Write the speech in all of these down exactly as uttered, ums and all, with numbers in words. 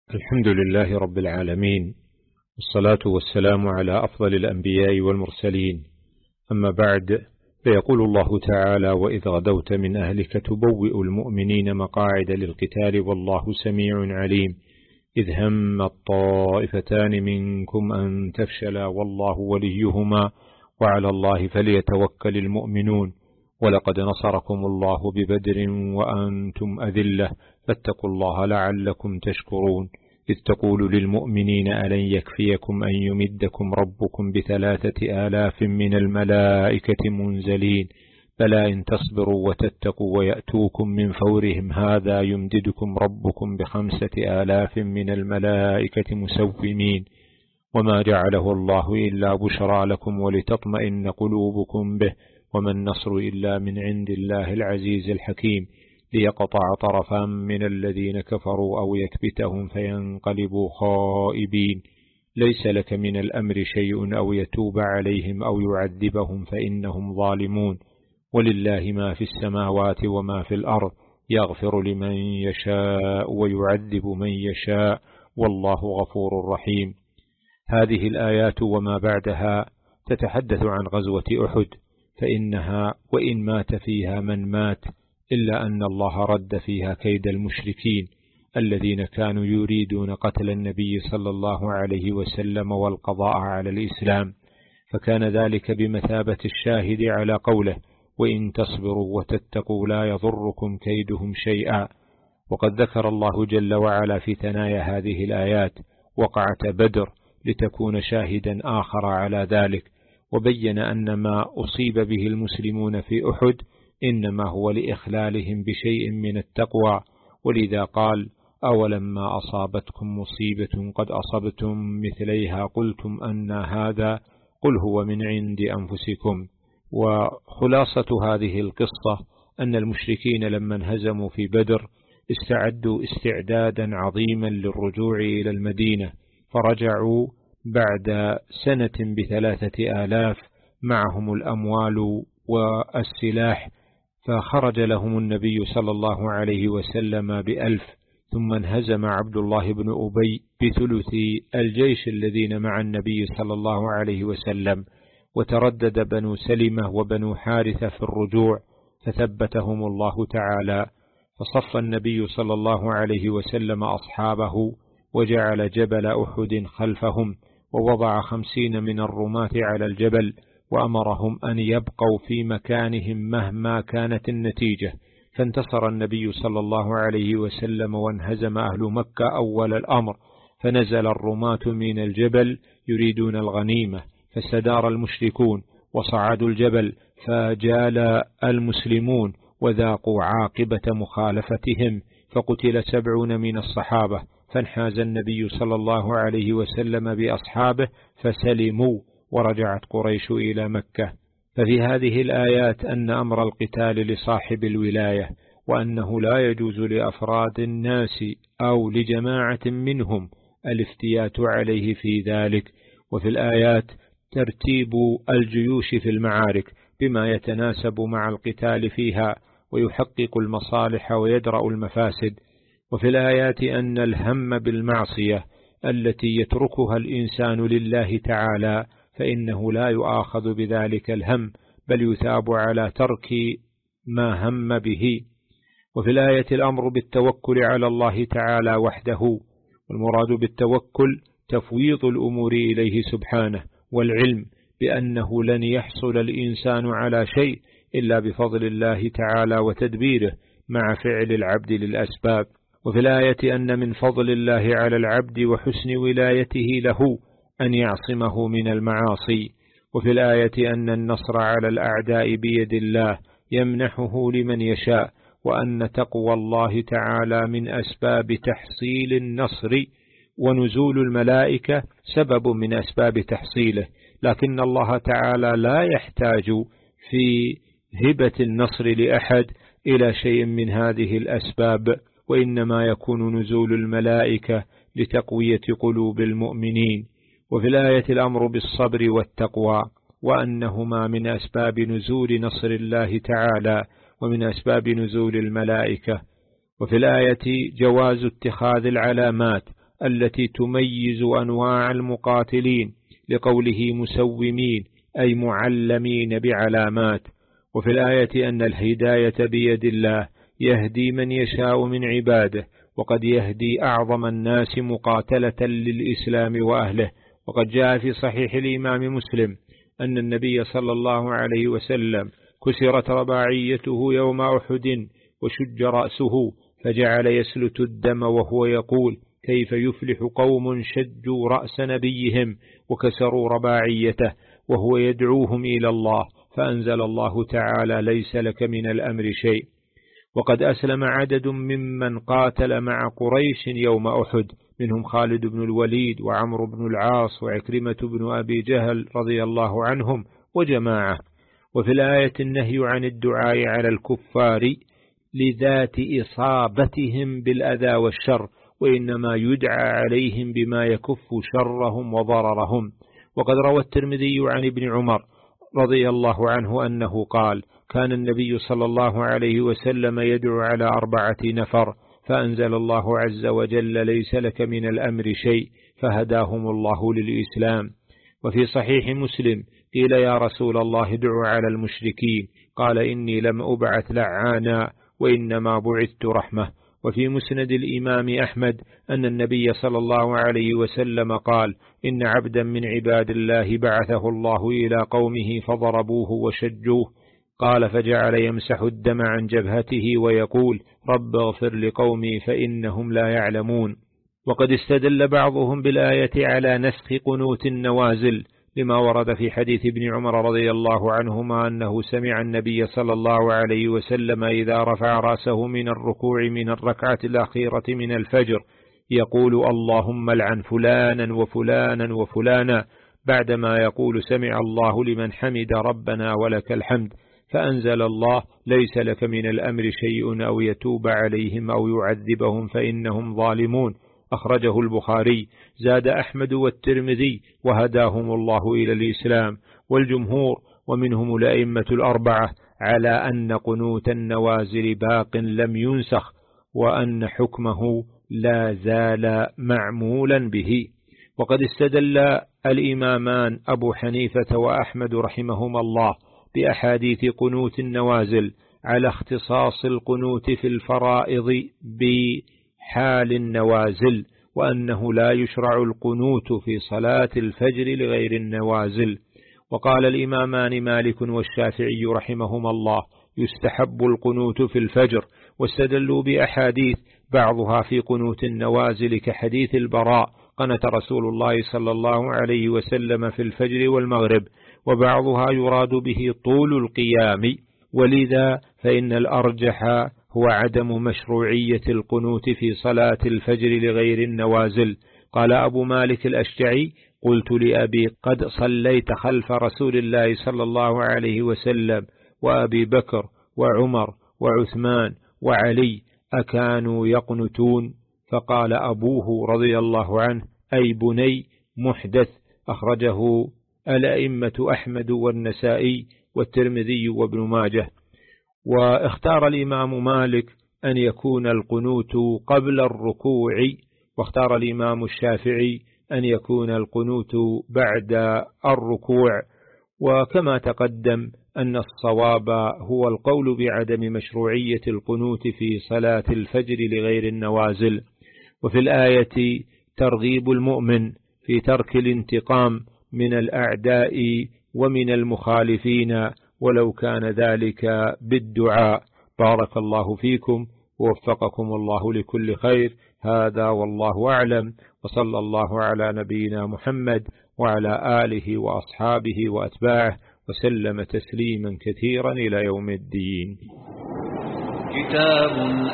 الحمد لله رب العالمين، والصلاة والسلام على أفضل الأنبياء والمرسلين. أما بعد، فيقول الله تعالى: وإذ غدوت من أهلك تبوئ المؤمنين مقاعد للقتال والله سميع عليم. إذ هم الطائفتان منكم أن تفشلا والله وليهما وعلى الله فليتوكل المؤمنون. ولقد نصركم الله ببدر وأنتم أذلة فاتقوا الله لعلكم تشكرون. إذ تقول للمؤمنين ألن يكفيكم أن يمدكم ربكم بثلاثة آلاف من الملائكة منزلين بلى إن تصبروا وتتقوا ويأتوكم من فورهم هذا يمددكم ربكم بخمسة آلاف من الملائكة مسومين وما جعله الله إلا بشرى لكم ولتطمئن قلوبكم به وما النصر إلا من عند الله العزيز الحكيم ليقطع طرفا من الذين كفروا أو يكبتهم فينقلبوا خائبين. ليس لك من الأمر شيء أو يتوب عليهم أو يعذبهم فإنهم ظالمون. ولله ما في السماوات وما في الأرض يغفر لمن يشاء ويعذب من يشاء والله غفور رحيم. هذه الآيات وما بعدها تتحدث عن غزوة أحد، فإنها وإن مات فيها من مات إلا أن الله رد فيها كيد المشركين الذين كانوا يريدون قتل النبي صلى الله عليه وسلم والقضاء على الإسلام، فكان ذلك بمثابة الشاهد على قوله: وإن تصبروا وتتقوا لا يضركم كيدهم شيئا. وقد ذكر الله جل وعلا في ثنايا هذه الآيات وقعة بدر لتكون شاهدا آخر على ذلك، وبين أن ما أصيب به المسلمون في أحد إنما هو لإخلالهم بشيء من التقوى، ولذا قال: أولما أصابتكم مصيبة قد أصبتم مثليها قلتم أن هذا قل هو من عند أنفسكم. وخلاصة هذه القصة أن المشركين لما انهزموا في بدر استعدوا استعدادا عظيما للرجوع إلى المدينة، فرجعوا بعد سنة بثلاثة آلاف معهم الأموال والسلاح، فخرج لهم النبي صلى الله عليه وسلم بألف، ثم انهزم عبد الله بن أبي بثلث الجيش الذين مع النبي صلى الله عليه وسلم، وتردد بنو سلمة وبنو حارثة في الرجوع فثبتهم الله تعالى، فصف النبي صلى الله عليه وسلم أصحابه وجعل جبل أحد خلفهم، ووضع خمسين من الرماة على الجبل وأمرهم أن يبقوا في مكانهم مهما كانت النتيجة. فانتصر النبي صلى الله عليه وسلم وانهزم أهل مكة أول الأمر، فنزل الرماة من الجبل يريدون الغنيمة، فاستدار المشركون وصعدوا الجبل، فجال المسلمون وذاقوا عاقبة مخالفتهم، فقتل سبعون من الصحابة، فانحاز النبي صلى الله عليه وسلم بأصحابه فسلموا ورجعت قريش إلى مكة. ففي هذه الآيات أن أمر القتال لصاحب الولاية، وأنه لا يجوز لأفراد الناس أو لجماعة منهم الافتيات عليه في ذلك. وفي الآيات ترتيب الجيوش في المعارك بما يتناسب مع القتال فيها ويحقق المصالح ويدرأ المفاسد. وفي الآيات أن الهم بالمعصية التي يتركها الإنسان لله تعالى فإنه لا يؤاخذ بذلك الهم، بل يثاب على ترك ما هم به. وفي الآية الأمر بالتوكل على الله تعالى وحده، والمراد بالتوكل تفويض الأمور إليه سبحانه، والعلم بأنه لن يحصل الإنسان على شيء إلا بفضل الله تعالى وتدبيره مع فعل العبد للأسباب. وفي الآية أن من فضل الله على العبد وحسن ولايته له أن يعصمه من المعاصي. وفي الآية أن النصر على الأعداء بيد الله يمنحه لمن يشاء، وأن تقوى الله تعالى من أسباب تحصيل النصر، ونزول الملائكة سبب من أسباب تحصيله، لكن الله تعالى لا يحتاج في هبة النصر لأحد إلى شيء من هذه الأسباب، وإنما يكون نزول الملائكة لتقوية قلوب المؤمنين. وفي الآية الأمر بالصبر والتقوى، وأنهما من أسباب نزول نصر الله تعالى ومن أسباب نزول الملائكة. وفي الآية جواز اتخاذ العلامات التي تميز أنواع المقاتلين، لقوله مسومين أي معلمين بعلامات. وفي الآية أن الهداية بيد الله يهدي من يشاء من عباده، وقد يهدي أعظم الناس مقاتلة للإسلام وأهله. وقد جاء في صحيح الإمام مسلم أن النبي صلى الله عليه وسلم كسرت رباعيته يوم أحد وشج رأسه، فجعل يسلت الدم وهو يقول: كيف يفلح قوم شجوا رأس نبيهم وكسروا رباعيته، وهو يدعوهم إلى الله، فأنزل الله تعالى: ليس لك من الأمر شيء. وقد أسلم عدد ممن قاتل مع قريش يوم أحد، منهم خالد بن الوليد وعمرو بن العاص وعكرمة بن أبي جهل رضي الله عنهم وجماعة. وفي الآية النهي عن الدعاء على الكفار لذات إصابتهم بالأذى والشر، وإنما يدعى عليهم بما يكف شرهم وضررهم. وقد روى الترمذي عن ابن عمر رضي الله عنه أنه قال: كان النبي صلى الله عليه وسلم يدعو على أربعة نفر، فأنزل الله عز وجل: ليس لك من الأمر شيء، فهداهم الله للإسلام. وفي صحيح مسلم قيل: يا رسول الله ادعو على المشركين، قال: إني لم أبعث لعانا وإنما بعثت رحمة. وفي مسند الإمام أحمد أن النبي صلى الله عليه وسلم قال: إن عبدا من عباد الله بعثه الله إلى قومه فضربوه وشجوه، قال: فجعل يمسح الدم عن جبهته ويقول: رب اغفر لقومي فإنهم لا يعلمون. وقد استدل بعضهم بالآية على نسخ قنوت النوازل، لما ورد في حديث ابن عمر رضي الله عنهما أنه سمع النبي صلى الله عليه وسلم إذا رفع رأسه من الركوع من الركعة الأخيرة من الفجر يقول: اللهم لعن فلانا وفلانا وفلانا، بعدما يقول: سمع الله لمن حمد ربنا ولك الحمد. فأنزل الله: ليس لك من الأمر شيء، أو يتوب عليهم أو يعذبهم فإنهم ظالمون. أخرجه البخاري. زاد أحمد والترمذي: وهداهم الله إلى الإسلام. والجمهور ومنهم الأئمة الأربعة على أن قنوت النوازل باق لم ينسخ، وأن حكمه لا زال معمولا به. وقد استدل الإمامان أبو حنيفة وأحمد رحمهما الله بأحاديث قنوت النوازل على اختصاص القنوت في الفرائض بحال النوازل، وأنه لا يشرع القنوت في صلاة الفجر لغير النوازل. وقال الإمامان مالك والشافعي رحمهما الله: يستحب القنوت في الفجر، واستدلوا بأحاديث بعضها في قنوت النوازل كحديث البراء: قنت رسول الله صلى الله عليه وسلم في الفجر والمغرب، وبعضها يراد به طول القيام. ولذا فإن الأرجح هو عدم مشروعية القنوت في صلاة الفجر لغير النوازل. قال أبو مالك الأشجعي: قلت لأبي: قد صليت خلف رسول الله صلى الله عليه وسلم وأبي بكر وعمر وعثمان وعلي، أكانوا يقنتون؟ فقال أبوه رضي الله عنه: أي بني، محدث. أخرجه الأئمة أحمد والنسائي والترمذي وابن ماجه. واختار الإمام مالك أن يكون القنوت قبل الركوع، واختار الإمام الشافعي أن يكون القنوت بعد الركوع. وكما تقدم أن الصواب هو القول بعدم مشروعية القنوت في صلاة الفجر لغير النوازل. وفي الآية ترغيب المؤمن في ترك الانتقام من الأعداء ومن المخالفين، ولو كان ذلك بالدعاء. بارك الله فيكم ووفقكم الله لكل خير. هذا والله أعلم، وصلى الله على نبينا محمد وعلى آله وأصحابه وأتباعه وسلم تسليما كثيرا إلى يوم الدين. كتاب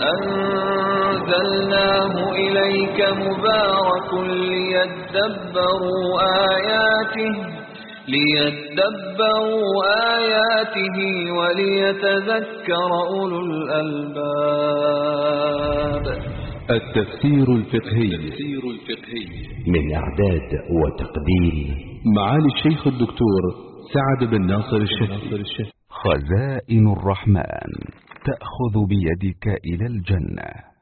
أنزلناه إليك مبارك ليدبروا آياته ليدبروا آياته وليتذكر أولو الألباب. التفسير الفقهي من إعداد وتقديم معالي الشيخ الدكتور سعد بن ناصر الشهري. خزائن الرحمن تأخذ بيدك إلى الجنة.